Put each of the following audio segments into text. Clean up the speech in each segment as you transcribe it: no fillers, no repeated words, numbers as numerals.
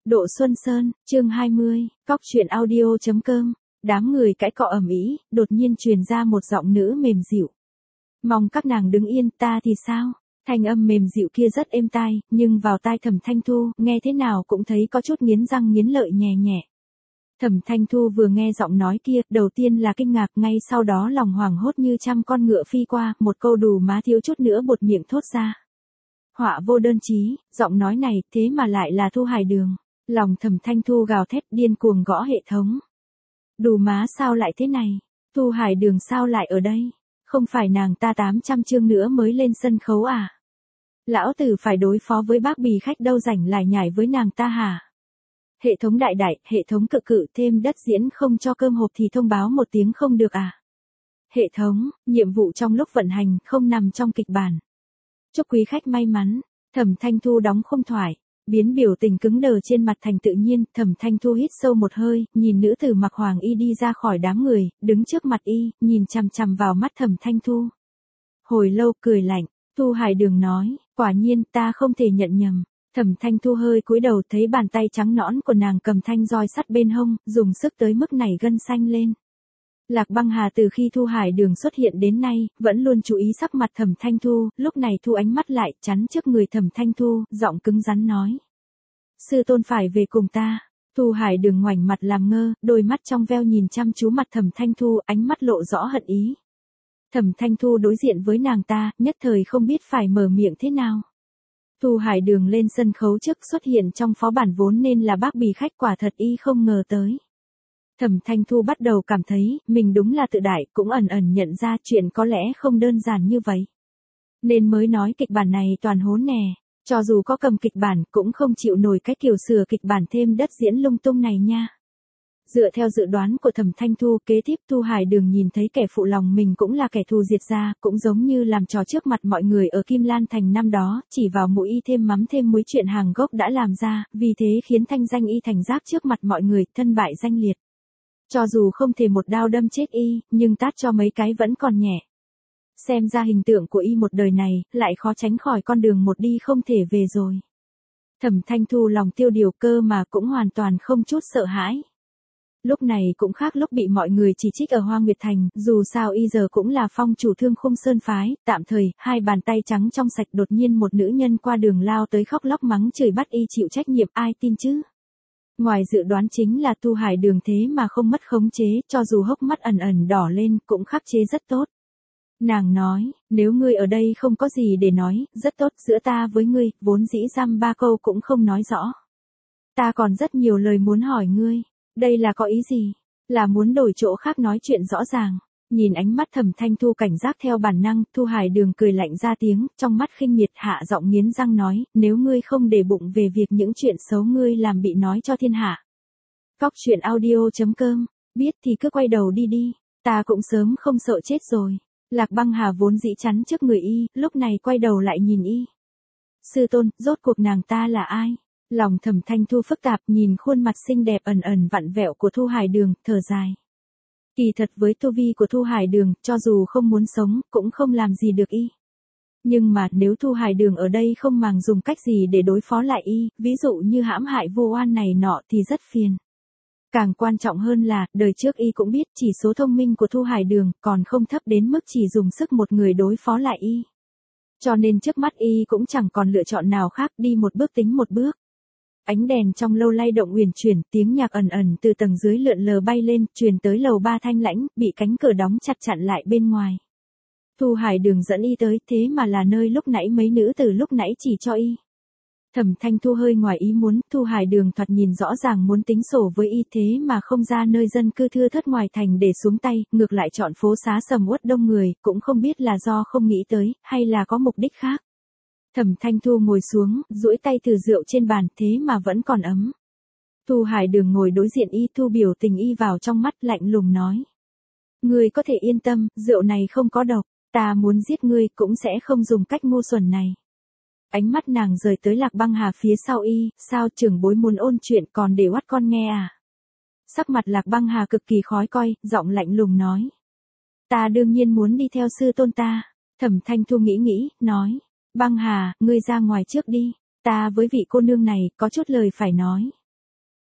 Độ Xuân Sơn, chương 20, Cóc truyện audio.com. Đám người cãi cọ ầm ĩ, đột nhiên truyền ra một giọng nữ mềm dịu. Mong các nàng đứng yên, ta thì sao? Thanh âm mềm dịu kia rất êm tai, nhưng vào tai Thẩm Thanh Thu, nghe thế nào cũng thấy có chút nghiến răng nghiến lợi nhẹ nhẹ. Thẩm Thanh Thu vừa nghe giọng nói kia, đầu tiên là kinh ngạc, ngay sau đó lòng hoảng hốt như trăm con ngựa phi qua, một câu đủ má thiếu chút nữa buột miệng thốt ra. Họa vô đơn chí, giọng nói này, thế mà lại là Thu Hải Đường. Lòng Thẩm Thanh Thu gào thét điên cuồng gõ hệ thống. Đủ má sao lại thế này? Thu Hải Đường sao lại ở đây? Không phải nàng ta 800 chương nữa mới lên sân khấu à? Lão tử phải đối phó với bác bì khách đâu rảnh lải nhải với nàng ta hả? Hệ thống đại đại, hệ thống cự cự thêm đất diễn không cho cơm hộp thì thông báo một tiếng không được à? Hệ thống, nhiệm vụ trong lúc vận hành không nằm trong kịch bản. Chúc quý khách may mắn. Thẩm Thanh Thu đóng không thoại, biến biểu tình cứng đờ trên mặt thành tự nhiên. Thẩm Thanh Thu hít sâu một hơi, nhìn nữ tử mặc hoàng y đi ra khỏi đám người, đứng trước mặt y, nhìn chằm chằm vào mắt Thẩm Thanh Thu. Hồi lâu cười lạnh, Thu Hải Đường nói, quả nhiên ta không thể nhận nhầm. Thẩm Thanh Thu hơi cúi đầu thấy bàn tay trắng nõn của nàng cầm thanh roi sắt bên hông, dùng sức tới mức nảy gân xanh lên. Lạc Băng Hà từ khi Thu Hải Đường xuất hiện đến nay, vẫn luôn chú ý sắc mặt Thẩm Thanh Thu, lúc này thu ánh mắt lại, chắn trước người Thẩm Thanh Thu, giọng cứng rắn nói. Sư tôn phải về cùng ta. Thu Hải Đường ngoảnh mặt làm ngơ, đôi mắt trong veo nhìn chăm chú mặt Thẩm Thanh Thu, ánh mắt lộ rõ hận ý. Thẩm Thanh Thu đối diện với nàng ta, nhất thời không biết phải mở miệng thế nào. Thu Hải Đường lên sân khấu trước xuất hiện trong phó bản vốn nên là bác bì khách, quả thật y không ngờ tới. Thẩm Thanh Thu bắt đầu cảm thấy, mình đúng là tự đại, cũng ẩn ẩn nhận ra chuyện có lẽ không đơn giản như vậy. Nên mới nói kịch bản này toàn hỗn nè, cho dù có cầm kịch bản cũng không chịu nổi cái kiểu sửa kịch bản thêm đất diễn lung tung này nha. Dựa theo dự đoán của Thẩm Thanh Thu, kế tiếp Thu Hải Đường nhìn thấy kẻ phụ lòng mình cũng là kẻ thù diệt gia, cũng giống như làm trò trước mặt mọi người ở Kim Lan Thành năm đó, chỉ vào mũi y thêm mắm thêm muối chuyện hàng gốc đã làm ra, vì thế khiến thanh danh y thành rác trước mặt mọi người, thân bại danh liệt. Cho dù không thể một đao đâm chết y, nhưng tát cho mấy cái vẫn còn nhẹ. Xem ra hình tượng của y một đời này, lại khó tránh khỏi con đường một đi không thể về rồi. Thẩm Thanh Thu lòng tiêu điều cơ mà cũng hoàn toàn không chút sợ hãi. Lúc này cũng khác lúc bị mọi người chỉ trích ở Hoa Nguyệt Thành, dù sao y giờ cũng là phong chủ Thương Khung Sơn phái, tạm thời, hai bàn tay trắng trong sạch, đột nhiên một nữ nhân qua đường lao tới khóc lóc mắng chửi bắt y chịu trách nhiệm, ai tin chứ? Ngoài dự đoán chính là Thu Hải Đường thế mà không mất khống chế, cho dù hốc mắt ẩn ẩn đỏ lên, cũng khắc chế rất tốt. Nàng nói, nếu ngươi ở đây không có gì để nói, rất tốt, giữa ta với ngươi, vốn dĩ dăm ba câu cũng không nói rõ. Ta còn rất nhiều lời muốn hỏi ngươi, đây là có ý gì? Là muốn đổi chỗ khác nói chuyện rõ ràng. Nhìn ánh mắt Thẩm Thanh Thu cảnh giác theo bản năng, Thu Hải Đường cười lạnh ra tiếng, trong mắt khinh miệt, hạ giọng nghiến răng nói, nếu ngươi không để bụng về việc những chuyện xấu ngươi làm bị nói cho thiên hạ. Cóc truyện audio.com, biết thì cứ quay đầu đi đi, ta cũng sớm không sợ chết rồi. Lạc Băng Hà vốn dĩ chắn trước người y, lúc này quay đầu lại nhìn y. Sư tôn, rốt cuộc nàng ta là ai? Lòng Thẩm Thanh Thu phức tạp, nhìn khuôn mặt xinh đẹp ẩn ẩn vặn vẹo của Thu Hải Đường, thở dài. Kỳ thật với tu vi của Thu Hải Đường, cho dù không muốn sống, cũng không làm gì được y. Nhưng mà nếu Thu Hải Đường ở đây không màng dùng cách gì để đối phó lại y, ví dụ như hãm hại vô oan này nọ thì rất phiền. Càng quan trọng hơn là, đời trước y cũng biết chỉ số thông minh của Thu Hải Đường còn không thấp đến mức chỉ dùng sức một người đối phó lại y. Cho nên trước mắt y cũng chẳng còn lựa chọn nào khác, đi một bước tính một bước. Ánh đèn trong lâu lay động uyển chuyển, tiếng nhạc ẩn ẩn từ tầng dưới lượn lờ bay lên, truyền tới lầu 3 thanh lãnh, bị cánh cửa đóng chặt chặn lại bên ngoài. Thu Hải Đường dẫn y tới, thế mà là nơi lúc nãy mấy nữ tử lúc nãy chỉ cho y. Thẩm Thanh Thu hơi ngoài ý muốn, Thu Hải Đường thoạt nhìn rõ ràng muốn tính sổ với y, thế mà không ra nơi dân cư thưa thớt ngoài thành để xuống tay, ngược lại chọn phố xá sầm uất đông người, cũng không biết là do không nghĩ tới, hay là có mục đích khác. Thẩm Thanh Thu ngồi xuống, duỗi tay thử rượu trên bàn, thế mà vẫn còn ấm. Thu Hải Đường ngồi đối diện y, thu biểu tình y vào trong mắt, lạnh lùng nói. Ngươi có thể yên tâm, rượu này không có độc, ta muốn giết ngươi cũng sẽ không dùng cách ngu xuẩn này. Ánh mắt nàng rời tới Lạc Băng Hà phía sau y, sao trưởng bối muốn ôn chuyện còn để oắt con nghe à? Sắc mặt Lạc Băng Hà cực kỳ khó coi, giọng lạnh lùng nói. Ta đương nhiên muốn đi theo sư tôn ta. Thẩm Thanh Thu nghĩ, nói. Băng Hà, ngươi ra ngoài trước đi, ta với vị cô nương này có chút lời phải nói.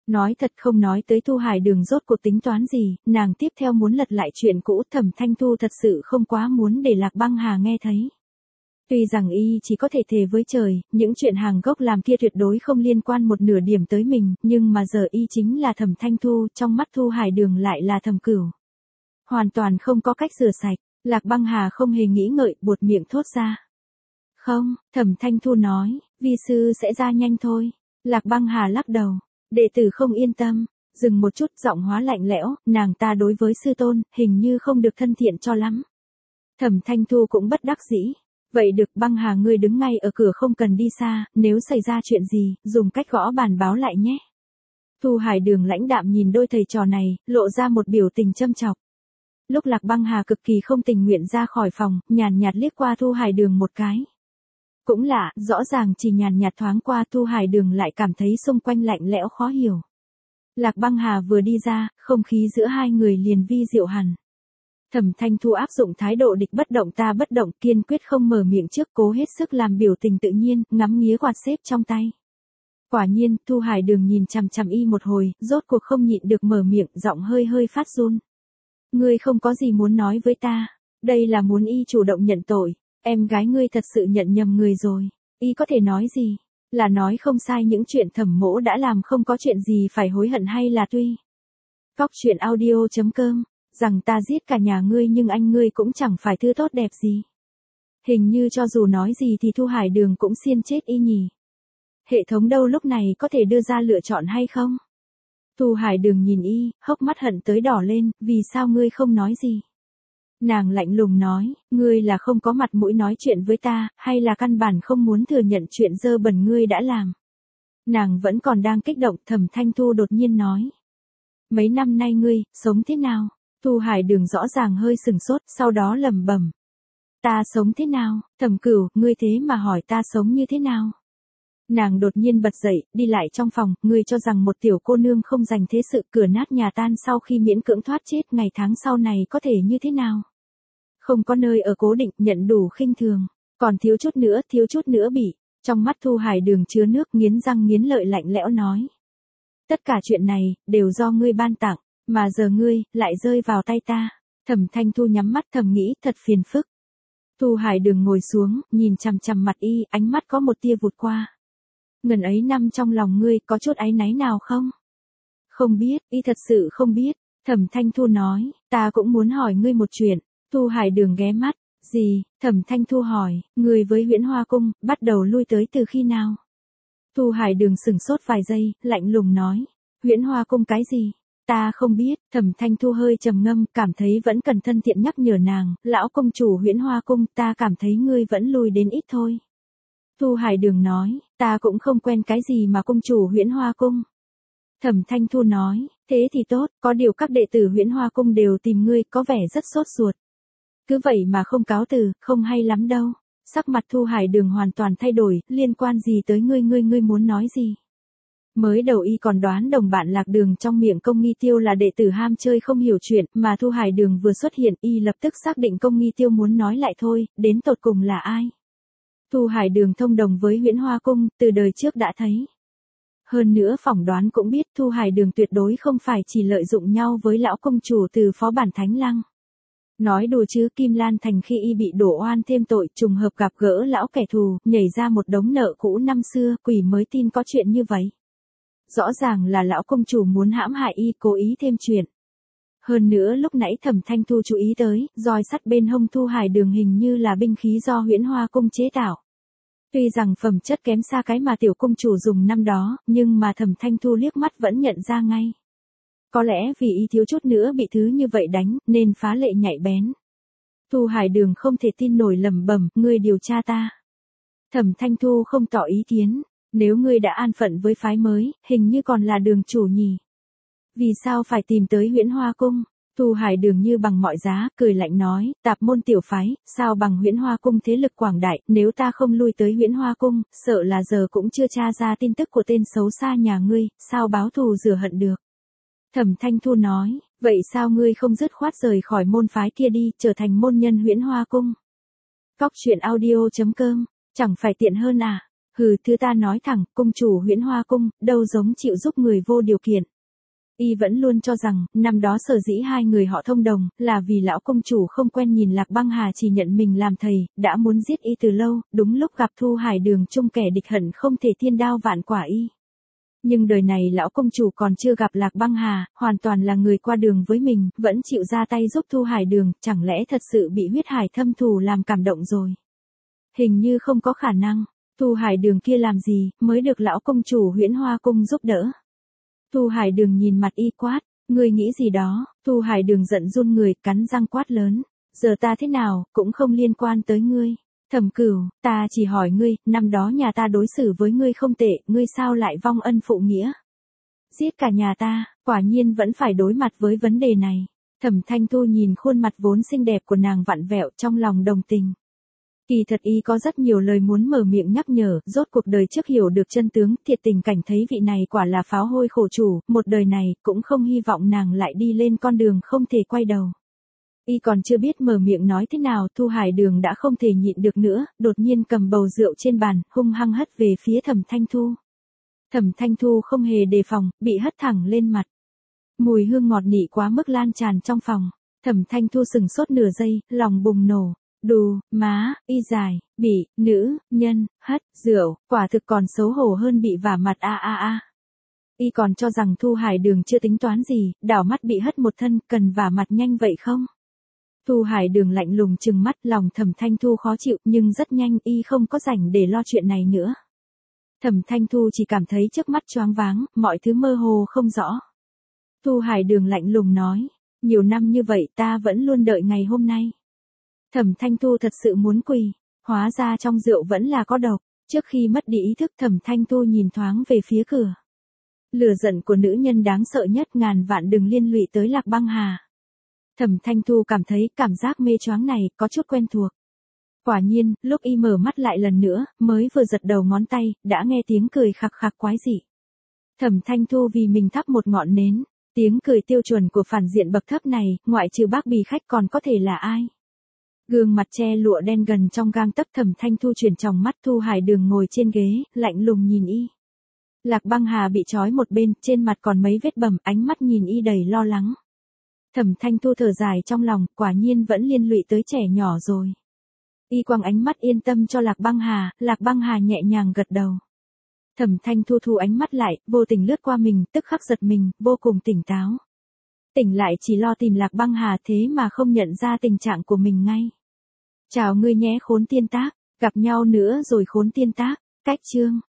Nói thật không nói tới Thu Hải Đường rốt cuộc tính toán gì, nàng tiếp theo muốn lật lại chuyện cũ. Thẩm Thanh Thu thật sự không quá muốn để Lạc Băng Hà nghe thấy. Tuy rằng y chỉ có thể thề với trời, những chuyện hàng gốc làm kia tuyệt đối không liên quan một nửa điểm tới mình, nhưng mà giờ y chính là Thẩm Thanh Thu, trong mắt Thu Hải Đường lại là Thẩm Cửu. Hoàn toàn không có cách rửa sạch, Lạc Băng Hà không hề nghĩ ngợi, buột miệng thốt ra. Không, Thẩm Thanh Thu nói, vi sư sẽ ra nhanh thôi. Lạc Băng Hà lắc đầu, đệ tử không yên tâm, dừng một chút, giọng hóa lạnh lẽo, nàng ta đối với sư tôn, hình như không được thân thiện cho lắm. Thẩm Thanh Thu cũng bất đắc dĩ. Vậy được, Băng Hà ngươi đứng ngay ở cửa không cần đi xa, nếu xảy ra chuyện gì, dùng cách gõ bàn báo lại nhé. Thu Hải Đường lãnh đạm nhìn đôi thầy trò này, lộ ra một biểu tình châm chọc. Lúc Lạc Băng Hà cực kỳ không tình nguyện ra khỏi phòng, nhàn nhạt liếc qua Thu Hải Đường một cái. Cũng lạ, rõ ràng chỉ nhàn nhạt thoáng qua Thu Hải Đường lại cảm thấy xung quanh lạnh lẽo khó hiểu. Lạc Băng Hà vừa đi ra, không khí giữa hai người liền vi diệu hẳn. Thẩm Thanh Thu áp dụng thái độ địch bất động ta bất động, kiên quyết không mở miệng trước, cố hết sức làm biểu tình tự nhiên, ngắm nghía quạt xếp trong tay. Quả nhiên, Thu Hải Đường nhìn chằm chằm y một hồi, rốt cuộc không nhịn được mở miệng, giọng hơi hơi phát run. Ngươi không có gì muốn nói với ta, đây là muốn y chủ động nhận tội, em gái ngươi thật sự nhận nhầm người rồi, y có thể nói gì? Là nói không sai những chuyện Thẩm mỗ đã làm không có chuyện gì phải hối hận hay là tuy? Cóc truyện audio.com rằng ta giết cả nhà ngươi nhưng anh ngươi cũng chẳng phải thứ tốt đẹp gì. Hình như cho dù nói gì thì Thu Hải Đường cũng xiên chết y nhỉ. Hệ thống đâu lúc này có thể đưa ra lựa chọn hay không? Thu Hải Đường nhìn y, hốc mắt hận tới đỏ lên, vì sao ngươi không nói gì? Nàng lạnh lùng nói, ngươi là không có mặt mũi nói chuyện với ta, hay là căn bản không muốn thừa nhận chuyện dơ bẩn ngươi đã làm? Nàng vẫn còn đang kích động, Thẩm Thanh Thu đột nhiên nói. Mấy năm nay ngươi, sống thế nào? Thu Hải Đường rõ ràng hơi sừng sốt, sau đó lẩm bẩm. Ta sống thế nào? Thẩm Cửu, ngươi thế mà hỏi ta sống như thế nào? Nàng đột nhiên bật dậy, đi lại trong phòng, ngươi cho rằng một tiểu cô nương không dành thế sự, cửa nát nhà tan sau khi miễn cưỡng thoát chết, ngày tháng sau này có thể như thế nào? Không có nơi ở cố định, nhận đủ khinh thường, còn thiếu chút nữa bị. Trong mắt Thu Hải Đường chứa nước, nghiến răng nghiến lợi lạnh lẽo nói. Tất cả chuyện này, đều do ngươi ban tặng, mà giờ ngươi, lại rơi vào tay ta. Thẩm Thanh Thu nhắm mắt thầm nghĩ, thật phiền phức. Thu Hải Đường ngồi xuống, nhìn chằm chằm mặt y, ánh mắt có một tia vụt qua. Ngần ấy năm trong lòng ngươi, có chút áy náy nào không? Không biết, y thật sự không biết. Thẩm Thanh Thu nói, ta cũng muốn hỏi ngươi một chuyện. Thu Hải Đường ghé mắt, gì? Thẩm Thanh Thu hỏi, ngươi với Huyễn Hoa Cung, bắt đầu lui tới từ khi nào? Thu Hải Đường sửng sốt vài giây, lạnh lùng nói, Huyễn Hoa Cung cái gì? Ta không biết. Thẩm Thanh Thu hơi trầm ngâm, cảm thấy vẫn cần thân thiện nhắc nhở nàng, lão công chủ Huyễn Hoa Cung, ta cảm thấy ngươi vẫn lui đến ít thôi. Thu Hải Đường nói, ta cũng không quen cái gì mà công chủ Huyễn Hoa Cung. Thẩm Thanh Thu nói, thế thì tốt, có điều các đệ tử Huyễn Hoa Cung đều tìm ngươi, có vẻ rất sốt ruột. Cứ vậy mà không cáo từ, không hay lắm đâu. Sắc mặt Thu Hải Đường hoàn toàn thay đổi, liên quan gì tới ngươi muốn nói gì? Mới đầu y còn đoán đồng bạn Lạc Đường trong miệng Công Nghi Tiêu là đệ tử ham chơi không hiểu chuyện, mà Thu Hải Đường vừa xuất hiện y lập tức xác định Công Nghi Tiêu muốn nói lại thôi, đến tột cùng là ai? Thu Hải Đường thông đồng với Huyễn Hoa Cung, từ đời trước đã thấy. Hơn nữa phỏng đoán cũng biết Thu Hải Đường tuyệt đối không phải chỉ lợi dụng nhau với lão công chủ từ phó bản Thánh Lăng. Nói đùa chứ, Kim Lan Thành khi y bị đổ oan thêm tội, trùng hợp gặp gỡ lão kẻ thù, nhảy ra một đống nợ cũ năm xưa, quỷ mới tin có chuyện như vậy. Rõ ràng là lão công chủ muốn hãm hại y, cố ý thêm chuyện. Hơn nữa lúc nãy Thẩm Thanh Thu chú ý tới, roi sắt bên hông Thu Hải Đường hình như là binh khí do Huyễn Hoa Cung chế tạo. Tuy rằng phẩm chất kém xa cái mà tiểu công chủ dùng năm đó, nhưng mà Thẩm Thanh Thu liếc mắt vẫn nhận ra ngay. Có lẽ vì y thiếu chút nữa bị thứ như vậy đánh, nên phá lệ nhạy bén. Thu Hải Đường không thể tin nổi lẩm bẩm, ngươi điều tra ta. Thẩm Thanh Thu không tỏ ý kiến, nếu ngươi đã an phận với phái mới, hình như còn là Đường chủ nhỉ. Vì sao phải tìm tới Huyễn Hoa Cung? Thu Hải Đường như bằng mọi giá, cười lạnh nói, tạp môn tiểu phái, sao bằng Huyễn Hoa Cung thế lực quảng đại, nếu ta không lui tới Huyễn Hoa Cung, sợ là giờ cũng chưa tra ra tin tức của tên xấu xa nhà ngươi, sao báo thù rửa hận được. Thẩm Thanh Thu nói, vậy sao ngươi không dứt khoát rời khỏi môn phái kia đi, trở thành môn nhân Huyễn Hoa Cung? Cóc truyện audio.com, chẳng phải tiện hơn à? Hừ, thứ ta nói thẳng, cung chủ Huyễn Hoa cung, đâu giống chịu giúp người vô điều kiện. Y vẫn luôn cho rằng, năm đó sở dĩ hai người họ thông đồng, là vì lão công chủ không quen nhìn Lạc Băng Hà chỉ nhận mình làm thầy, đã muốn giết y từ lâu, đúng lúc gặp Thu Hải Đường chung kẻ địch hận không thể thiên đao vạn quả y. Nhưng đời này lão công chủ còn chưa gặp Lạc Băng Hà, hoàn toàn là người qua đường với mình, vẫn chịu ra tay giúp Thu Hải Đường, chẳng lẽ thật sự bị huyết hải thâm thù làm cảm động rồi. Hình như không có khả năng, Thu Hải Đường kia làm gì, mới được lão công chủ Huyễn Hoa cung giúp đỡ. Thu Hải Đường nhìn mặt y quát, ngươi nghĩ gì đó, Thu Hải Đường giận run người, cắn răng quát lớn, giờ ta thế nào, cũng không liên quan tới ngươi. Thẩm Cửu, ta chỉ hỏi ngươi, năm đó nhà ta đối xử với ngươi không tệ, ngươi sao lại vong ân phụ nghĩa? Giết cả nhà ta, quả nhiên vẫn phải đối mặt với vấn đề này. Thẩm Thanh Thu nhìn khuôn mặt vốn xinh đẹp của nàng vặn vẹo trong lòng đồng tình. Kỳ thật y có rất nhiều lời muốn mở miệng nhắc nhở, rốt cuộc đời trước hiểu được chân tướng, thiệt tình cảnh thấy vị này quả là pháo hôi khổ chủ, một đời này, cũng không hy vọng nàng lại đi lên con đường không thể quay đầu. Y còn chưa biết mở miệng nói thế nào, Thu Hải Đường đã không thể nhịn được nữa, đột nhiên cầm bầu rượu trên bàn, hung hăng hất về phía Thẩm Thanh Thu. Thẩm Thanh Thu không hề đề phòng, bị hất thẳng lên mặt. Mùi hương ngọt nị quá mức lan tràn trong phòng. Thẩm Thanh Thu sừng sốt nửa giây, lòng bùng nổ. Đù, má, y dài, bị, nữ, nhân, hất, rượu, quả thực còn xấu hổ hơn bị vả mặt a. Y còn cho rằng Thu Hải Đường chưa tính toán gì, đảo mắt bị hất một thân, cần vả mặt nhanh vậy không? Thu Hải Đường lạnh lùng trừng mắt, lòng Thẩm Thanh Thu khó chịu, nhưng rất nhanh y không có rảnh để lo chuyện này nữa. Thẩm Thanh Thu chỉ cảm thấy trước mắt choáng váng, mọi thứ mơ hồ không rõ. Thu Hải Đường lạnh lùng nói, nhiều năm như vậy ta vẫn luôn đợi ngày hôm nay. Thẩm Thanh Thu thật sự muốn quỳ, hóa ra trong rượu vẫn là có độc. Trước khi mất đi ý thức, Thẩm Thanh Thu nhìn thoáng về phía cửa. Lửa giận của nữ nhân đáng sợ nhất, ngàn vạn đừng liên lụy tới Lạc Băng Hà. Thẩm Thanh Thu cảm thấy cảm giác mê choáng này có chút quen thuộc. Quả nhiên, lúc y mở mắt lại lần nữa, mới vừa giật đầu ngón tay, đã nghe tiếng cười khặc khặc quái dị. Thẩm Thanh Thu vì mình thắp một ngọn nến, tiếng cười tiêu chuẩn của phản diện bậc thấp này, ngoại trừ bác bì khách còn có thể là ai? Gương mặt che lụa đen gần trong gang tấc, Thẩm Thanh Thu chuyển tròng mắt. Thu Hải Đường ngồi trên ghế, lạnh lùng nhìn y. Lạc Băng Hà bị trói một bên, trên mặt còn mấy vết bầm, ánh mắt nhìn y đầy lo lắng. Thẩm Thanh Thu thở dài trong lòng, quả nhiên vẫn liên lụy tới trẻ nhỏ rồi. Y quăng ánh mắt yên tâm cho Lạc Băng Hà nhẹ nhàng gật đầu. Thẩm Thanh Thu thu ánh mắt lại, vô tình lướt qua mình, tức khắc giật mình, vô cùng tỉnh táo. Tỉnh lại chỉ lo tìm Lạc Băng Hà thế mà không nhận ra tình trạng của mình ngay. Chào ngươi nhé khốn tiên tác, gặp nhau nữa rồi khốn tiên tác, cách chương.